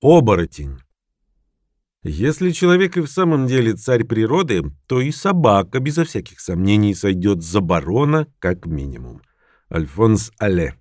Оборотень. Если человек и в самом деле царь природы, то и собака безо всяких сомнений сойдет за барона как минимум. Альфонс Алле.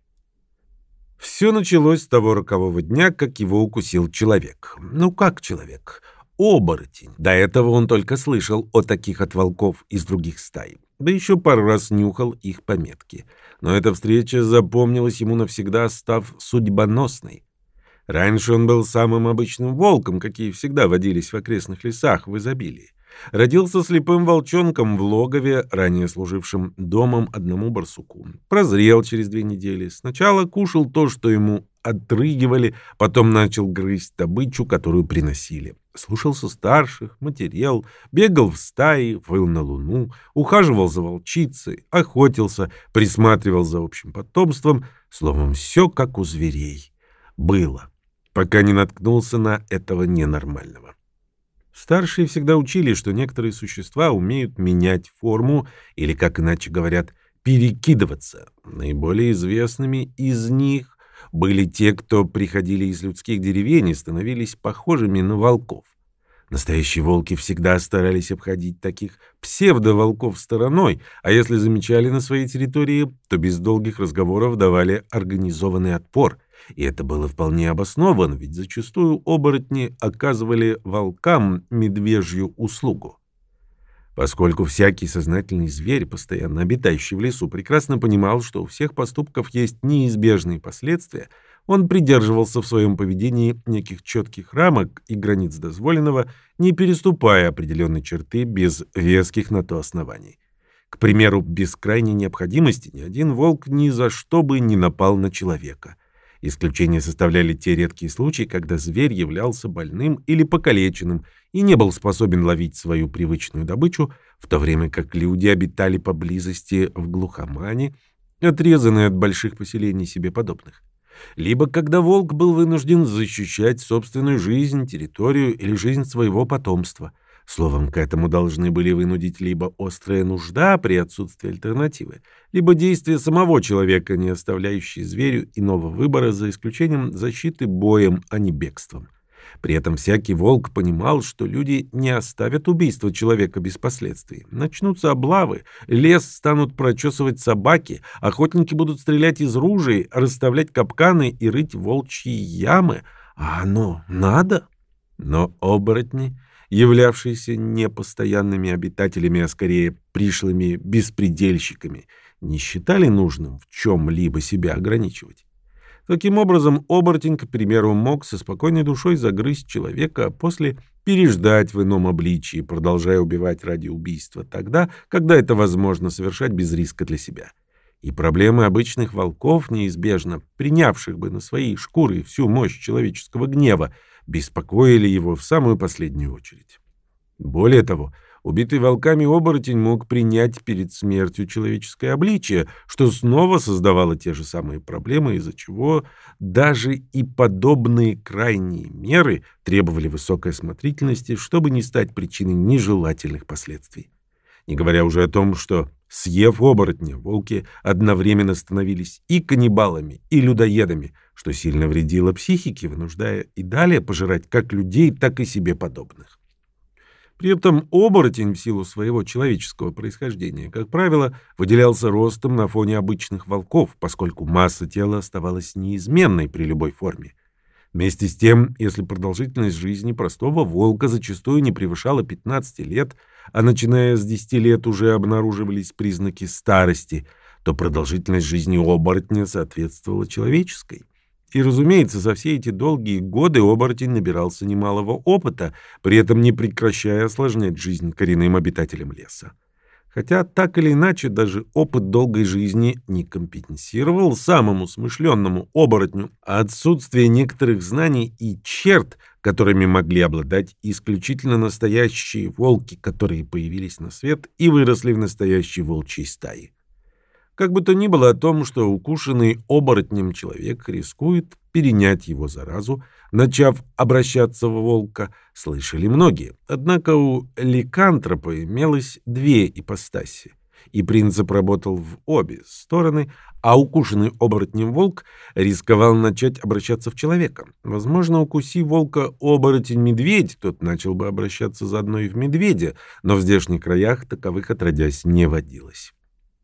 Все началось с того рокового дня, как его укусил человек. Ну как человек? Оборотень. До этого он только слышал о таких от волков из других стай. Да еще пару раз нюхал их пометки. Но эта встреча запомнилась ему навсегда, став судьбоносной. Раньше он был самым обычным волком, какие всегда водились в окрестных лесах в изобилии. Родился слепым волчонком в логове, ранее служившем домом одному барсуку. Прозрел через 2 недели. Сначала кушал то, что ему отрыгивали, потом начал грызть добычу, которую приносили. Слушался старших, материал, бегал в стаи, выл на луну, ухаживал за волчицей, охотился, присматривал за общим потомством. Словом, все как у зверей. Было, пока не наткнулся на этого ненормального. Старшие всегда учили, что некоторые существа умеют менять форму или, как иначе говорят, перекидываться. Наиболее известными из них были те, кто приходили из людских деревень и становились похожими на волков. Настоящие волки всегда старались обходить таких псевдоволков стороной, а если замечали на своей территории, то без долгих разговоров давали организованный отпор. И это было вполне обосновано, ведь зачастую оборотни оказывали волкам медвежью услугу. Поскольку всякий сознательный зверь, постоянно обитающий в лесу, прекрасно понимал, что у всех поступков есть неизбежные последствия, он придерживался в своем поведении неких четких рамок и границ дозволенного, не переступая определенной черты без веских на то оснований. К примеру, без крайней необходимости ни один волк ни за что бы не напал на человека. Исключение составляли те редкие случаи, когда зверь являлся больным или покалеченным и не был способен ловить свою привычную добычу, в то время как люди обитали поблизости в глухомане, отрезанные от больших поселений себе подобных. Либо когда волк был вынужден защищать собственную жизнь, территорию или жизнь своего потомства. Словом, к этому должны были вынудить либо острая нужда при отсутствии альтернативы, либо действия самого человека, не оставляющие зверю иного выбора за исключением защиты боем, а не бегством. При этом всякий волк понимал, что люди не оставят убийство человека без последствий. Начнутся облавы, лес станут прочесывать собаки, охотники будут стрелять из ружей, расставлять капканы и рыть волчьи ямы. А оно надо? Но оборотни, являвшиеся не постоянными обитателями, а скорее пришлыми беспредельщиками, не считали нужным в чем-либо себя ограничивать. Таким образом, оборотень, к примеру, мог со спокойной душой загрызть человека, а после переждать в ином обличии, продолжая убивать ради убийства тогда, когда это возможно совершать без риска для себя. И проблемы обычных волков, неизбежно принявших бы на свои шкуры всю мощь человеческого гнева, беспокоили его в самую последнюю очередь. Более того, убитый волками оборотень мог принять перед смертью человеческое обличие, что снова создавало те же самые проблемы, из-за чего даже и подобные крайние меры требовали высокой осмотрительности, чтобы не стать причиной нежелательных последствий. Не говоря уже о том, что, съев оборотня, волки одновременно становились и каннибалами, и людоедами, что сильно вредило психике, вынуждая и далее пожирать как людей, так и себе подобных. При этом оборотень в силу своего человеческого происхождения, как правило, выделялся ростом на фоне обычных волков, поскольку масса тела оставалась неизменной при любой форме. Вместе с тем, если продолжительность жизни простого волка зачастую не превышала 15 лет, а начиная с 10 лет уже обнаруживались признаки старости, то продолжительность жизни оборотня соответствовала человеческой. И, разумеется, за все эти долгие годы оборотень набирался немалого опыта, при этом не прекращая осложнять жизнь коренным обитателям леса. Хотя, так или иначе, даже опыт долгой жизни не компенсировал самому смышленному оборотню отсутствие некоторых знаний и черт, которыми могли обладать исключительно настоящие волки, которые появились на свет и выросли в настоящей волчьей стае. Как бы то ни было о том, что укушенный оборотнем человек рискует перенять его заразу, начав обращаться в волка, слышали многие. Однако у ликантропа имелось 2 ипостаси. И принцип работал в обе стороны, а укушенный оборотнем волк рисковал начать обращаться в человека. Возможно, укуси волка оборотень-медведь, тот начал бы обращаться заодно и в медведя, но в здешних краях таковых отродясь не водилось.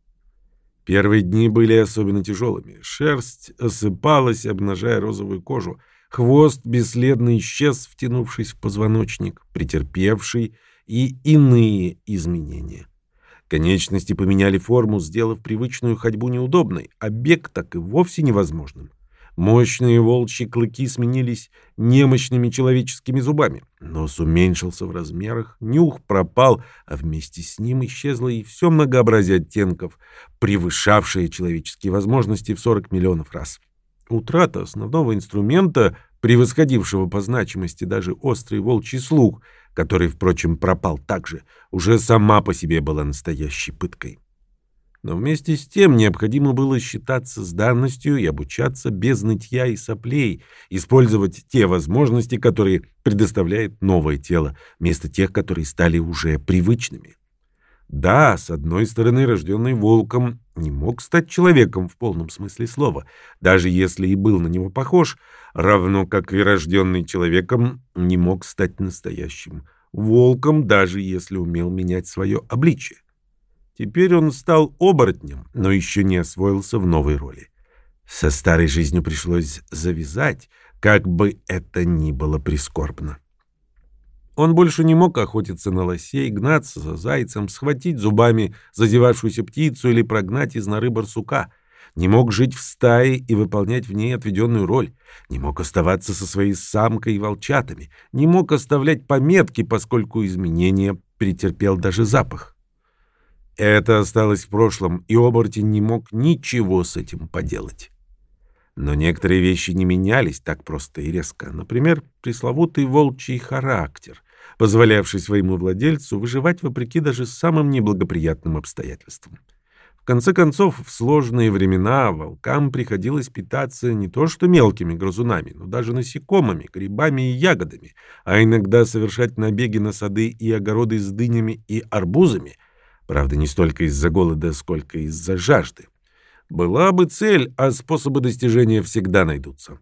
Первые дни были особенно тяжелыми. Шерсть осыпалась, обнажая розовую кожу. Хвост бесследно исчез, втянувшись в позвоночник, претерпевший и иные изменения. Конечности поменяли форму, сделав привычную ходьбу неудобной, а бег так и вовсе невозможным. Мощные волчьи клыки сменились немощными человеческими зубами. Нос уменьшился в размерах, нюх пропал, а вместе с ним исчезло и все многообразие оттенков, превышавшее человеческие возможности в 40 миллионов раз. Утрата основного инструмента, превосходившего по значимости даже острый волчий слух, который, впрочем, пропал также, уже сама по себе была настоящей пыткой. Но вместе с тем необходимо было считаться с данностью и обучаться без нытья и соплей, использовать те возможности, которые предоставляет новое тело, вместо тех, которые стали уже привычными. Да, с одной стороны, рожденный волком не мог стать человеком в полном смысле слова, даже если и был на него похож, равно как и рожденный человеком не мог стать настоящим волком, даже если умел менять свое обличие. Теперь он стал оборотнем, но еще не освоился в новой роли. Со старой жизнью пришлось завязать, как бы это ни было прискорбно. Он больше не мог охотиться на лосей, гнаться за зайцем, схватить зубами зазевавшуюся птицу или прогнать из норы барсука. Не мог жить в стае и выполнять в ней отведенную роль. Не мог оставаться со своей самкой и волчатами. Не мог оставлять пометки, поскольку изменения претерпел даже запах. Это осталось в прошлом, и оборотень не мог ничего с этим поделать. Но некоторые вещи не менялись так просто и резко. Например, пресловутый волчий характер, позволявший своему владельцу выживать вопреки даже самым неблагоприятным обстоятельствам. В конце концов, в сложные времена волкам приходилось питаться не то что мелкими грызунами, но даже насекомыми, грибами и ягодами, а иногда совершать набеги на сады и огороды с дынями и арбузами, правда, не столько из-за голода, сколько из-за жажды. Была бы цель, а способы достижения всегда найдутся.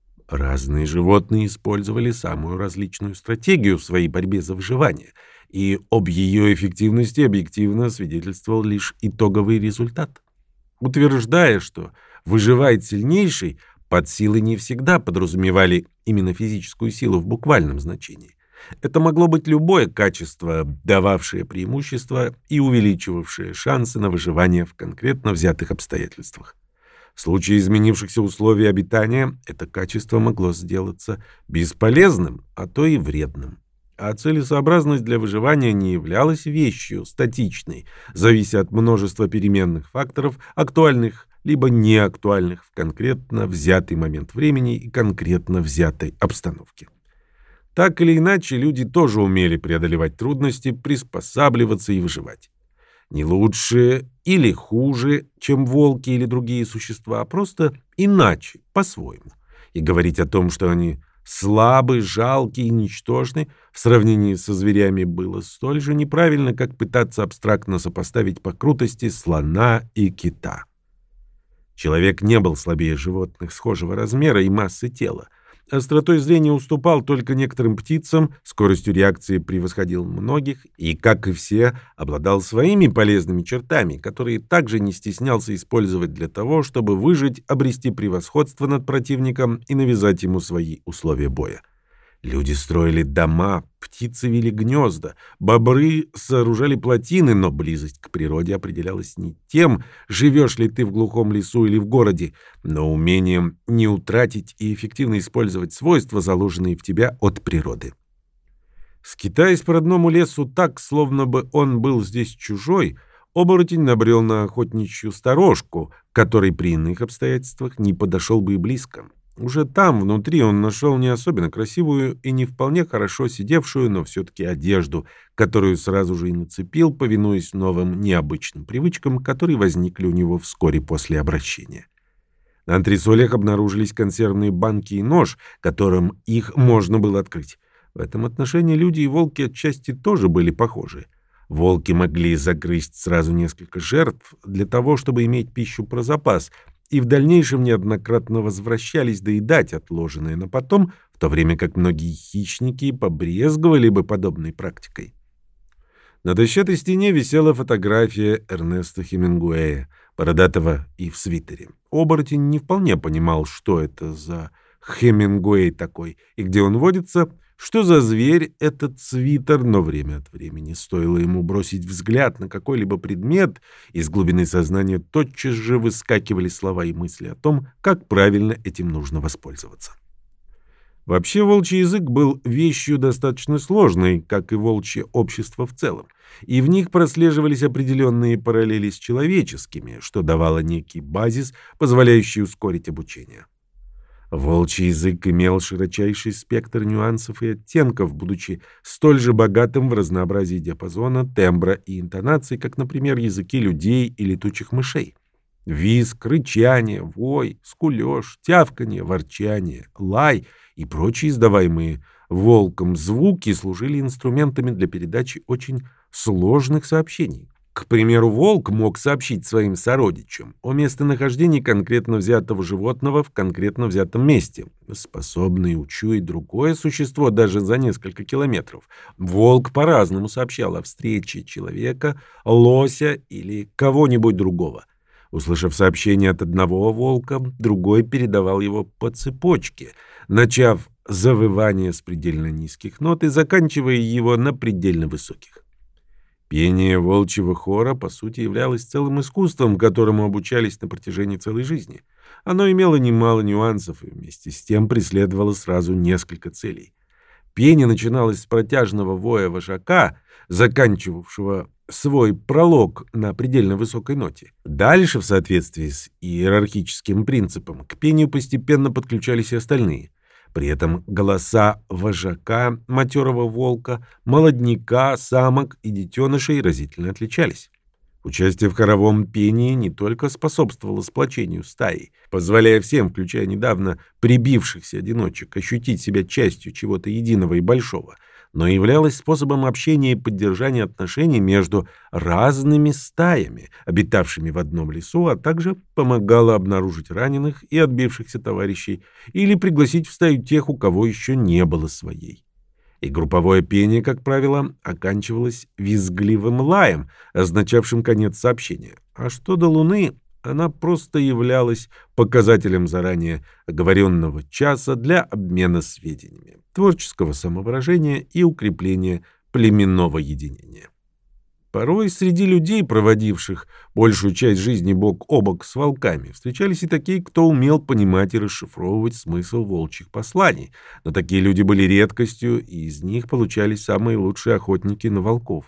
Разные животные использовали самую различную стратегию в своей борьбе за выживание, и об ее эффективности объективно свидетельствовал лишь итоговый результат. Утверждая, что выживает сильнейший, под силой не всегда подразумевали именно физическую силу в буквальном значении. Это могло быть любое качество, дававшее преимущество и увеличивавшее шансы на выживание в конкретно взятых обстоятельствах. В случае изменившихся условий обитания это качество могло сделаться бесполезным, а то и вредным. А целесообразность для выживания не являлась вещью статичной, завися от множества переменных факторов, актуальных либо неактуальных в конкретно взятый момент времени и конкретно взятой обстановке. Так или иначе, люди тоже умели преодолевать трудности, приспосабливаться и выживать. Не лучше или хуже, чем волки или другие существа, а просто иначе, по-своему. И говорить о том, что они слабы, жалки и ничтожны, в сравнении со зверями было столь же неправильно, как пытаться абстрактно сопоставить по крутости слона и кита. Человек не был слабее животных схожего размера и массы тела. Остротой зрения уступал только некоторым птицам, скоростью реакции превосходил многих и, как и все, обладал своими полезными чертами, которые также не стеснялся использовать для того, чтобы выжить, обрести превосходство над противником и навязать ему свои условия боя. Люди строили дома, птицы вели гнезда, бобры сооружали плотины, но близость к природе определялась не тем, живешь ли ты в глухом лесу или в городе, но умением не утратить и эффективно использовать свойства, заложенные в тебя от природы. Скитаясь по родному лесу так, словно бы он был здесь чужой, оборотень набрел на охотничью сторожку, которой при иных обстоятельствах не подошел бы и близко. Уже там, внутри, он нашел не особенно красивую и не вполне хорошо сидевшую, но все-таки одежду, которую сразу же и нацепил, повинуясь новым необычным привычкам, которые возникли у него вскоре после обращения. На антресолях обнаружились консервные банки и нож, которым их можно было открыть. В этом отношении люди и волки отчасти тоже были похожи. Волки могли загрызть сразу несколько жертв для того, чтобы иметь пищу про запас, и в дальнейшем неоднократно возвращались доедать отложенное на потом, в то время как многие хищники побрезговали бы подобной практикой. На дощатой стене висела фотография Эрнеста Хемингуэя, бородатого и в свитере. Оборотень не вполне понимал, что это за Хемингуэй такой и где он водится, что за зверь этот свитер, но время от времени стоило ему бросить взгляд на какой-либо предмет, из глубины сознания тотчас же выскакивали слова и мысли о том, как правильно этим нужно воспользоваться. Вообще волчий язык был вещью достаточно сложной, как и волчье общество в целом, и в них прослеживались определенные параллели с человеческими, что давало некий базис, позволяющий ускорить обучение. Волчий язык имел широчайший спектр нюансов и оттенков, будучи столь же богатым в разнообразии диапазона, тембра и интонаций, как, например, языки людей и летучих мышей. Визг, рычание, вой, скулёж, тявканье, ворчание, лай и прочие издаваемые волком звуки служили инструментами для передачи очень сложных сообщений. К примеру, волк мог сообщить своим сородичам о местонахождении конкретно взятого животного в конкретно взятом месте. Способный учуять другое существо даже за несколько километров, волк по-разному сообщал о встрече человека, лося или кого-нибудь другого. Услышав сообщение от одного волка, другой передавал его по цепочке, начав завывание с предельно низких нот и заканчивая его на предельно высоких. Пение волчьего хора, по сути, являлось целым искусством, которому обучались на протяжении целой жизни. Оно имело немало нюансов и вместе с тем преследовало сразу несколько целей. Пение начиналось с протяжного воя вожака, заканчивавшего свой пролог на предельно высокой ноте. Дальше, в соответствии с иерархическим принципом, к пению постепенно подключались и остальные. При этом голоса вожака, матерого волка, молодняка, самок и детенышей разительно отличались. Участие в хоровом пении не только способствовало сплочению стаи, позволяя всем, включая недавно прибившихся одиночек, ощутить себя частью чего-то единого и большого, но и являлось способом общения и поддержания отношений между разными стаями, обитавшими в одном лесу, а также помогало обнаружить раненых и отбившихся товарищей или пригласить в стаю тех, у кого еще не было своей. И групповое пение, как правило, оканчивалось визгливым лаем, означавшим конец сообщения. А что до Луны, она просто являлась показателем заранее оговоренного часа для обмена сведениями, творческого самовыражения и укрепления племенного единения. Порой среди людей, проводивших большую часть жизни бок о бок с волками, встречались и такие, кто умел понимать и расшифровывать смысл волчьих посланий, но такие люди были редкостью, и из них получались самые лучшие охотники на волков.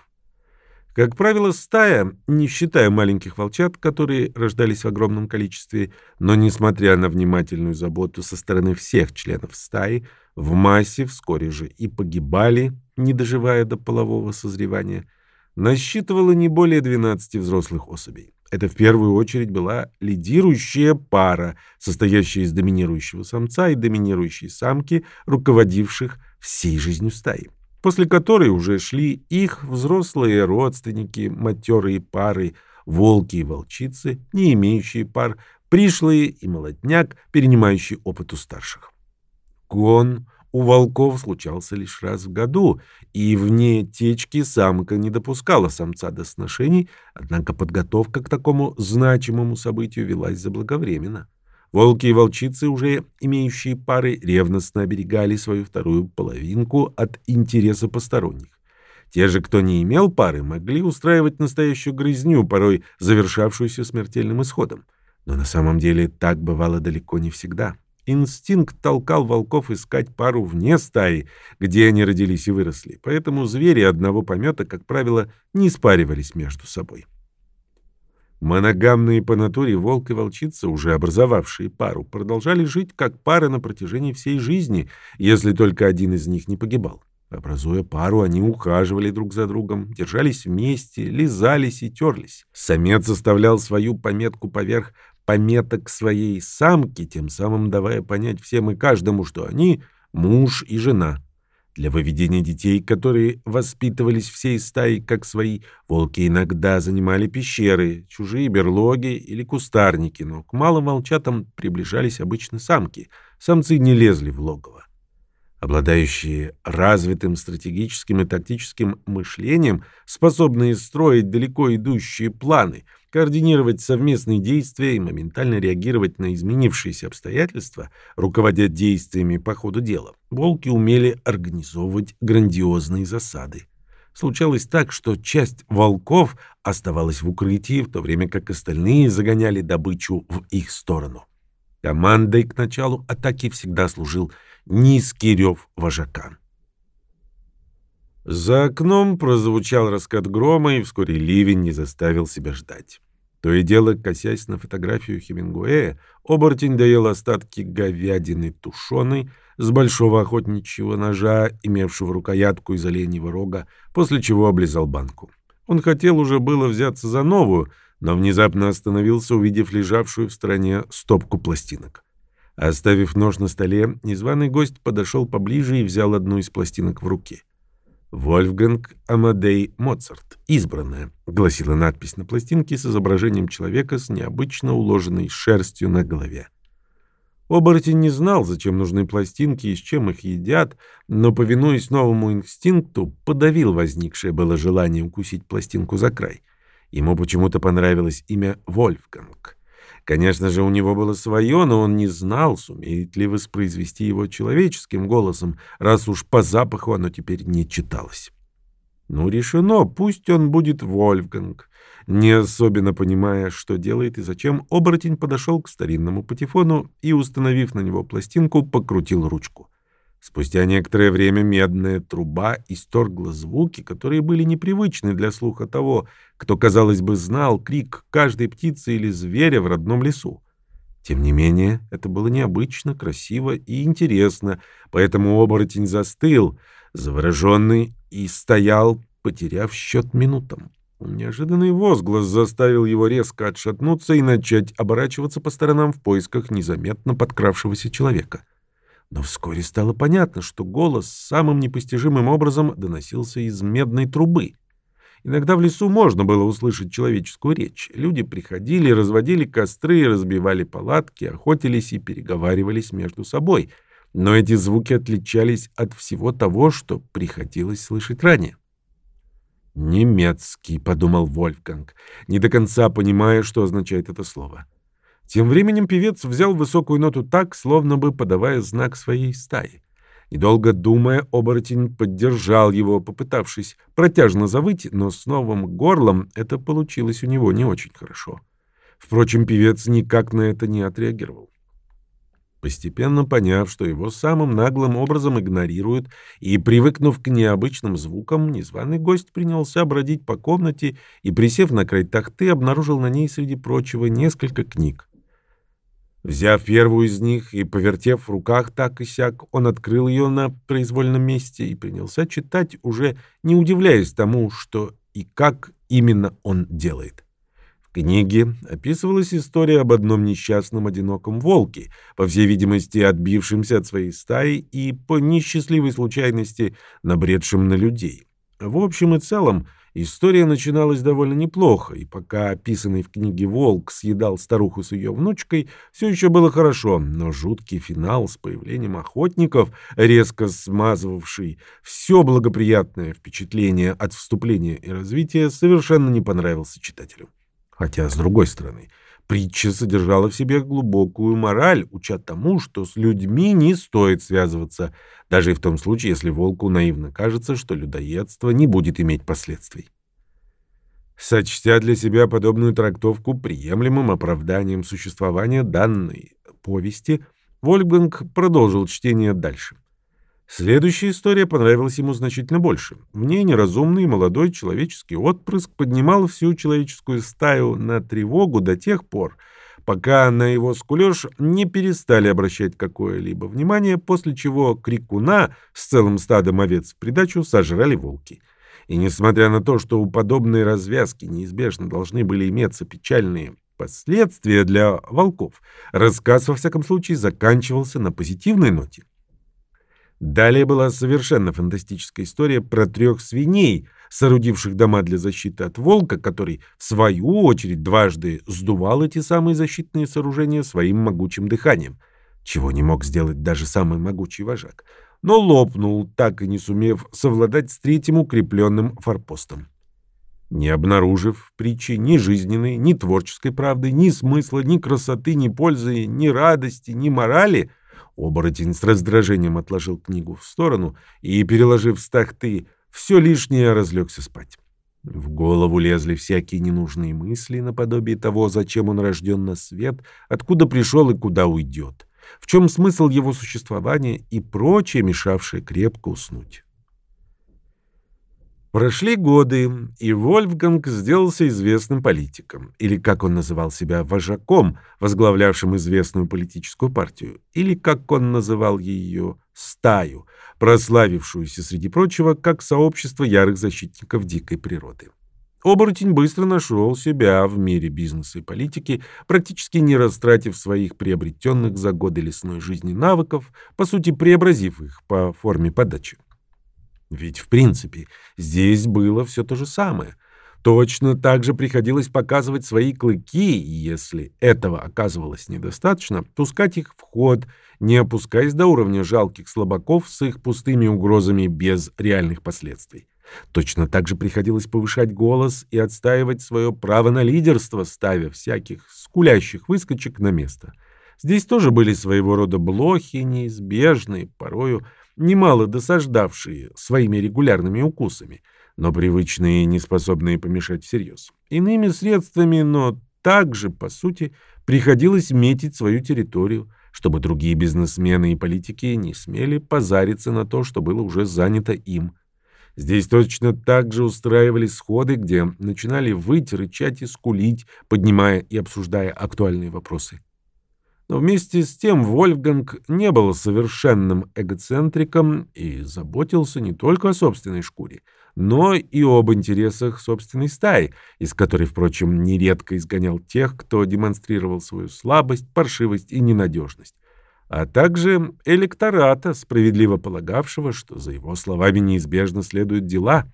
Как правило, стая, не считая маленьких волчат, которые рождались в огромном количестве, но несмотря на внимательную заботу со стороны всех членов стаи, в массе вскоре же и погибали, не доживая до полового созревания, насчитывала не более 12 взрослых особей. Это в первую очередь была лидирующая пара, состоящая из доминирующего самца и доминирующей самки, руководивших всей жизнью стаи, после которой уже шли их взрослые родственники, матерые пары, волки и волчицы, не имеющие пар, пришлые и молодняк, перенимающий опыт у старших. Гон у волков случался лишь раз в году, и вне течки самка не допускала самца до сношений, однако подготовка к такому значимому событию велась заблаговременно. Волки и волчицы, уже имеющие пары, ревностно оберегали свою вторую половинку от интереса посторонних. Те же, кто не имел пары, могли устраивать настоящую грызню, порой завершавшуюся смертельным исходом. Но на самом деле так бывало далеко не всегда. Инстинкт толкал волков искать пару вне стаи, где они родились и выросли, поэтому звери одного помета, как правило, не спаривались между собой. Моногамные по натуре волк и волчица, уже образовавшие пару, продолжали жить как пара на протяжении всей жизни, если только один из них не погибал. Образуя пару, они ухаживали друг за другом, держались вместе, лизались и терлись. Самец оставлял свою пометку поверх пометок своей самки, тем самым давая понять всем и каждому, что они муж и жена. Для выведения детей, которые воспитывались всей стаей как свои, волки иногда занимали пещеры, чужие берлоги или кустарники, но к малым волчатам приближались обычно самки. Самцы не лезли в логово. Обладающие развитым стратегическим и тактическим мышлением, способные строить далеко идущие планы, координировать совместные действия и моментально реагировать на изменившиеся обстоятельства, руководя действиями по ходу дела, волки умели организовывать грандиозные засады. Случалось так, что часть волков оставалась в укрытии, в то время как остальные загоняли добычу в их сторону. Командой к началу атаки всегда служил низкий рев вожака. За окном прозвучал раскат грома, и вскоре ливень не заставил себя ждать. То и дело, косясь на фотографию Хемингуэя, оборотень доел остатки говядины тушеной с большого охотничьего ножа, имевшего рукоятку из оленьего рога, после чего облизал банку. Он хотел уже было взяться за новую, но внезапно остановился, увидев лежавшую в стороне стопку пластинок. Оставив нож на столе, незваный гость подошел поближе и взял одну из пластинок в руки. «Вольфганг Амадей Моцарт. Избранная», — гласила надпись на пластинке с изображением человека с необычно уложенной шерстью на голове. Оборотень не знал, зачем нужны пластинки и с чем их едят, но, повинуясь новому инстинкту, подавил возникшее было желание укусить пластинку за край. Ему почему-то понравилось имя Вольфганг. Конечно же, у него было свое, но он не знал, сумеет ли воспроизвести его человеческим голосом, раз уж по запаху оно теперь не читалось. Ну, решено, пусть он будет Вольфганг. Не особенно понимая, что делает и зачем, оборотень подошел к старинному патефону и, установив на него пластинку, покрутил ручку. Спустя некоторое время медная труба исторгла звуки, которые были непривычны для слуха того, кто, казалось бы, знал крик каждой птицы или зверя в родном лесу. Тем не менее, это было необычно, красиво и интересно, поэтому оборотень застыл, завороженный, и стоял, потеряв счет минутам. Неожиданный возглас заставил его резко отшатнуться и начать оборачиваться по сторонам в поисках незаметно подкравшегося человека. Но вскоре стало понятно, что голос самым непостижимым образом доносился из медной трубы. Иногда в лесу можно было услышать человеческую речь. Люди приходили, разводили костры, разбивали палатки, охотились и переговаривались между собой. Но эти звуки отличались от всего того, что приходилось слышать ранее. «Немецкий», — подумал Вольфганг, не до конца понимая, что означает это слово. Тем временем певец взял высокую ноту так, словно бы подавая знак своей стаи. Недолго думая, оборотень поддержал его, попытавшись протяжно завыть, но с новым горлом это получилось у него не очень хорошо. Впрочем, певец никак на это не отреагировал. Постепенно поняв, что его самым наглым образом игнорируют, и привыкнув к необычным звукам, незваный гость принялся бродить по комнате и, присев на край тахты, обнаружил на ней, среди прочего, несколько книг. Взяв первую из них и повертев в руках так и сяк, он открыл ее на произвольном месте и принялся читать, уже не удивляясь тому, что и как именно он делает. В книге описывалась история об одном несчастном одиноком волке, по всей видимости, отбившемся от своей стаи и по несчастливой случайности набредшем на людей. В общем и целом, история начиналась довольно неплохо, и пока описанный в книге волк съедал старуху с ее внучкой, все еще было хорошо, но жуткий финал с появлением охотников, резко смазывавший все благоприятное впечатление от вступления и развития, совершенно не понравился читателю. Хотя, с другой стороны, притча содержала в себе глубокую мораль, уча тому, что с людьми не стоит связываться, даже и в том случае, если волку наивно кажется, что людоедство не будет иметь последствий. Сочтя для себя подобную трактовку приемлемым оправданием существования данной повести, Вольфганг продолжил чтение дальше. Следующая история понравилась ему значительно больше. В ней неразумный молодой человеческий отпрыск поднимал всю человеческую стаю на тревогу до тех пор, пока на его скулёж не перестали обращать какое-либо внимание, после чего крикуна с целым стадом овец в придачу сожрали волки. И несмотря на то, что у подобной развязки неизбежно должны были иметься печальные последствия для волков, рассказ, во всяком случае, заканчивался на позитивной ноте. Далее была совершенно фантастическая история про 3 свиней, соорудивших дома для защиты от волка, который, в свою очередь, дважды сдувал эти самые защитные сооружения своим могучим дыханием, чего не мог сделать даже самый могучий вожак, но лопнул, так и не сумев совладать с 3-м укрепленным форпостом. Не обнаружив в притче ни жизненной, ни творческой правды, ни смысла, ни красоты, ни пользы, ни радости, ни морали, оборотень с раздражением отложил книгу в сторону и, переложив с тахты все лишнее, разлегся спать. В голову лезли всякие ненужные мысли наподобие того, зачем он рожден на свет, откуда пришел и куда уйдет, в чем смысл его существования и прочее, мешавшее крепко уснуть. Прошли годы, и Вольфганг сделался известным политиком, или, как он называл себя, вожаком, возглавлявшим известную политическую партию, или, как он называл ее, стаю, прославившуюся, среди прочего, как сообщество ярых защитников дикой природы. Оборотень быстро нашел себя в мире бизнеса и политики, практически не растратив своих приобретенных за годы лесной жизни навыков, по сути преобразив их по форме подачи. Ведь, в принципе, здесь было все то же самое. Точно так же приходилось показывать свои клыки, и если этого оказывалось недостаточно, пускать их в ход, не опускаясь до уровня жалких слабаков с их пустыми угрозами без реальных последствий. Точно так же приходилось повышать голос и отстаивать свое право на лидерство, ставя всяких скулящих выскочек на место. Здесь тоже были своего рода блохи, неизбежные, порою немало досаждавшие своими регулярными укусами, но привычные и неспособные помешать всерьез. Иными средствами, но также, по сути, приходилось метить свою территорию, чтобы другие бизнесмены и политики не смели позариться на то, что было уже занято им. Здесь точно так же устраивались сходы, где начинали выть, рычать и скулить, поднимая и обсуждая актуальные вопросы. Но вместе с тем Вольфганг не был совершенным эгоцентриком и заботился не только о собственной шкуре, но и об интересах собственной стаи, из которой, впрочем, нередко изгонял тех, кто демонстрировал свою слабость, паршивость и ненадежность, а также электората, справедливо полагавшего, что за его словами неизбежно следуют дела.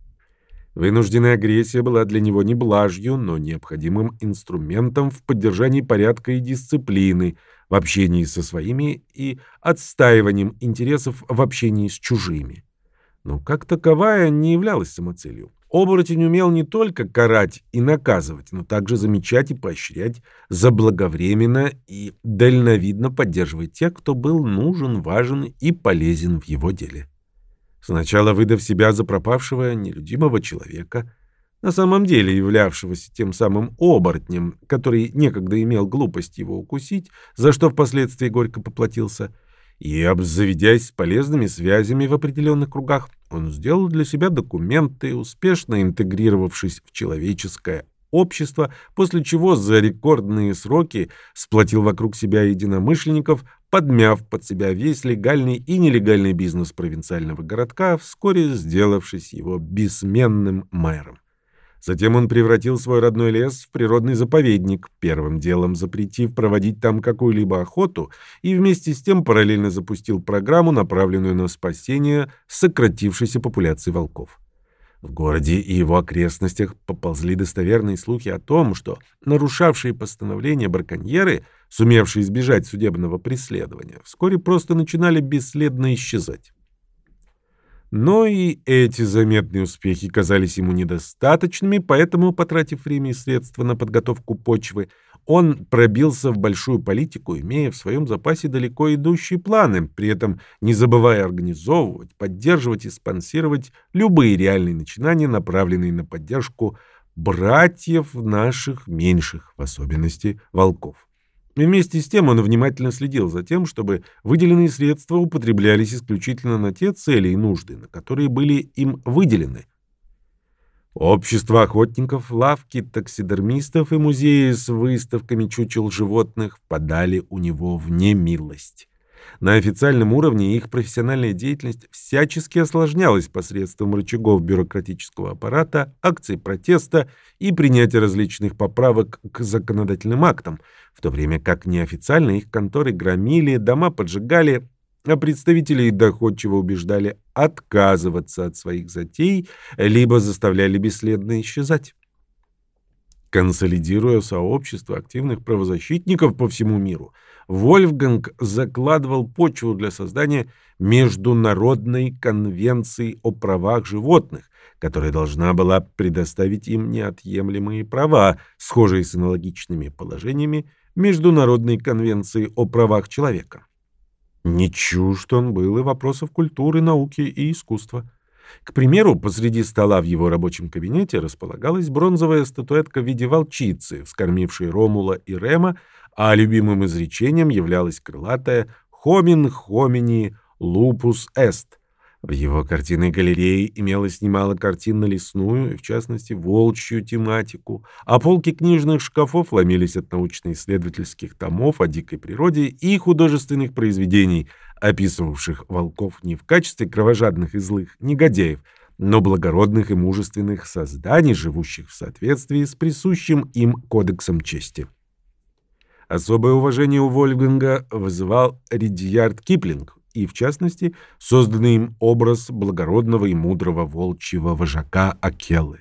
Вынужденная агрессия была для него не блажью, но необходимым инструментом в поддержании порядка и дисциплины в общении со своими и отстаиванием интересов в общении с чужими. Но как таковая не являлась самоцелью. Оборотень умел не только карать и наказывать, но также замечать и поощрять, заблаговременно и дальновидно поддерживать тех, кто был нужен, важен и полезен в его деле. Сначала выдав себя за пропавшего нелюдимого человека, на самом деле являвшегося тем самым оборотнем, который некогда имел глупость его укусить, за что впоследствии горько поплатился, и, обзаведясь полезными связями в определенных кругах, он сделал для себя документы, успешно интегрировавшись в человеческое общество, после чего за рекордные сроки сплотил вокруг себя единомышленников, подмяв под себя весь легальный и нелегальный бизнес провинциального городка, вскоре сделавшись его бессменным мэром. Затем он превратил свой родной лес в природный заповедник, первым делом запретив проводить там какую-либо охоту, и вместе с тем параллельно запустил программу, направленную на спасение сократившейся популяции волков. В городе и его окрестностях поползли достоверные слухи о том, что нарушавшие постановления браконьеры, сумевшие избежать судебного преследования, вскоре просто начинали бесследно исчезать. Но и эти заметные успехи казались ему недостаточными, поэтому, потратив время и средства на подготовку почвы, он пробился в большую политику, имея в своем запасе далеко идущие планы, при этом не забывая организовывать, поддерживать и спонсировать любые реальные начинания, направленные на поддержку братьев наших меньших, в особенности волков. И вместе с тем он внимательно следил за тем, чтобы выделенные средства употреблялись исключительно на те цели и нужды, на которые были им выделены. Общество охотников, лавки таксидермистов и музеи с выставками чучел животных впадали у него в немилость. На официальном уровне их профессиональная деятельность всячески осложнялась посредством рычагов бюрократического аппарата, акций протеста и принятия различных поправок к законодательным актам, в то время как неофициально их конторы громили, дома поджигали а представителей доходчиво убеждали отказываться от своих затей, либо заставляли бесследно исчезать. Консолидируя сообщество активных правозащитников по всему миру, Вольфганг закладывал почву для создания Международной конвенции о правах животных, которая должна была предоставить им неотъемлемые права, схожие с аналогичными положениями Международной конвенции о правах человека. Не чужд он был и вопросов культуры, науки и искусства. К примеру, посреди стола в его рабочем кабинете располагалась бронзовая статуэтка в виде волчицы, вскормившей Ромула и Рема, а любимым изречением являлось крылатое «Homin homini lupus est». В его картинной галерее имелось немало картин на лесную, и в частности, волчью тематику, а полки книжных шкафов ломились от научно-исследовательских томов о дикой природе и художественных произведений, описывавших волков не в качестве кровожадных и злых негодяев, но благородных и мужественных созданий, живущих в соответствии с присущим им кодексом чести. Особое уважение у Вольфганга вызывал Ридьярд Киплинг, и, в частности, созданный им образ благородного и мудрого волчьего вожака Акеллы.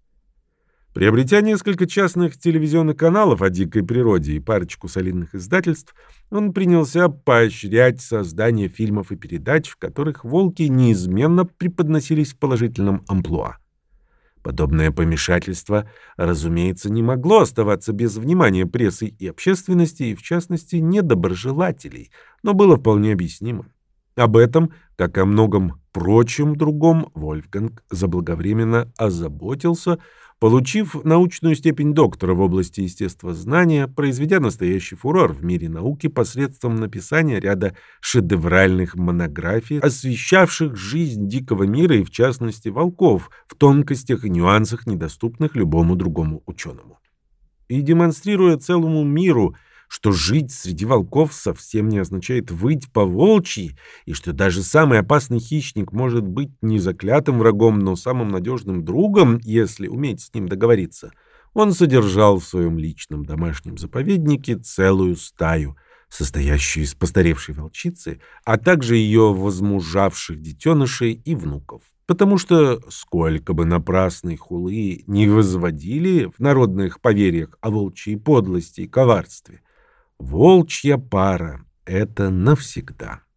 Приобретя несколько частных телевизионных каналов о дикой природе и парочку солидных издательств, он принялся поощрять создание фильмов и передач, в которых волки неизменно преподносились в положительном амплуа. Подобное помешательство, разумеется, не могло оставаться без внимания прессы и общественности, и, в частности, недоброжелателей, но было вполне объяснимо. Об этом, как о многом прочем другом, Вольфганг заблаговременно озаботился, получив научную степень доктора в области естествознания, произведя настоящий фурор в мире науки посредством написания ряда шедевральных монографий, освещавших жизнь дикого мира и, в частности, волков, в тонкостях и нюансах, недоступных любому другому ученому. И демонстрируя целому миру, что жить среди волков совсем не означает выть по-волчьи, и что даже самый опасный хищник может быть не заклятым врагом, но самым надежным другом, если уметь с ним договориться, он содержал в своем личном домашнем заповеднике целую стаю, состоящую из постаревшей волчицы, а также ее возмужавших детенышей и внуков. Потому что, сколько бы напрасной хулы не возводили в народных поверьях о волчьей подлости и коварстве, волчья пара — это навсегда.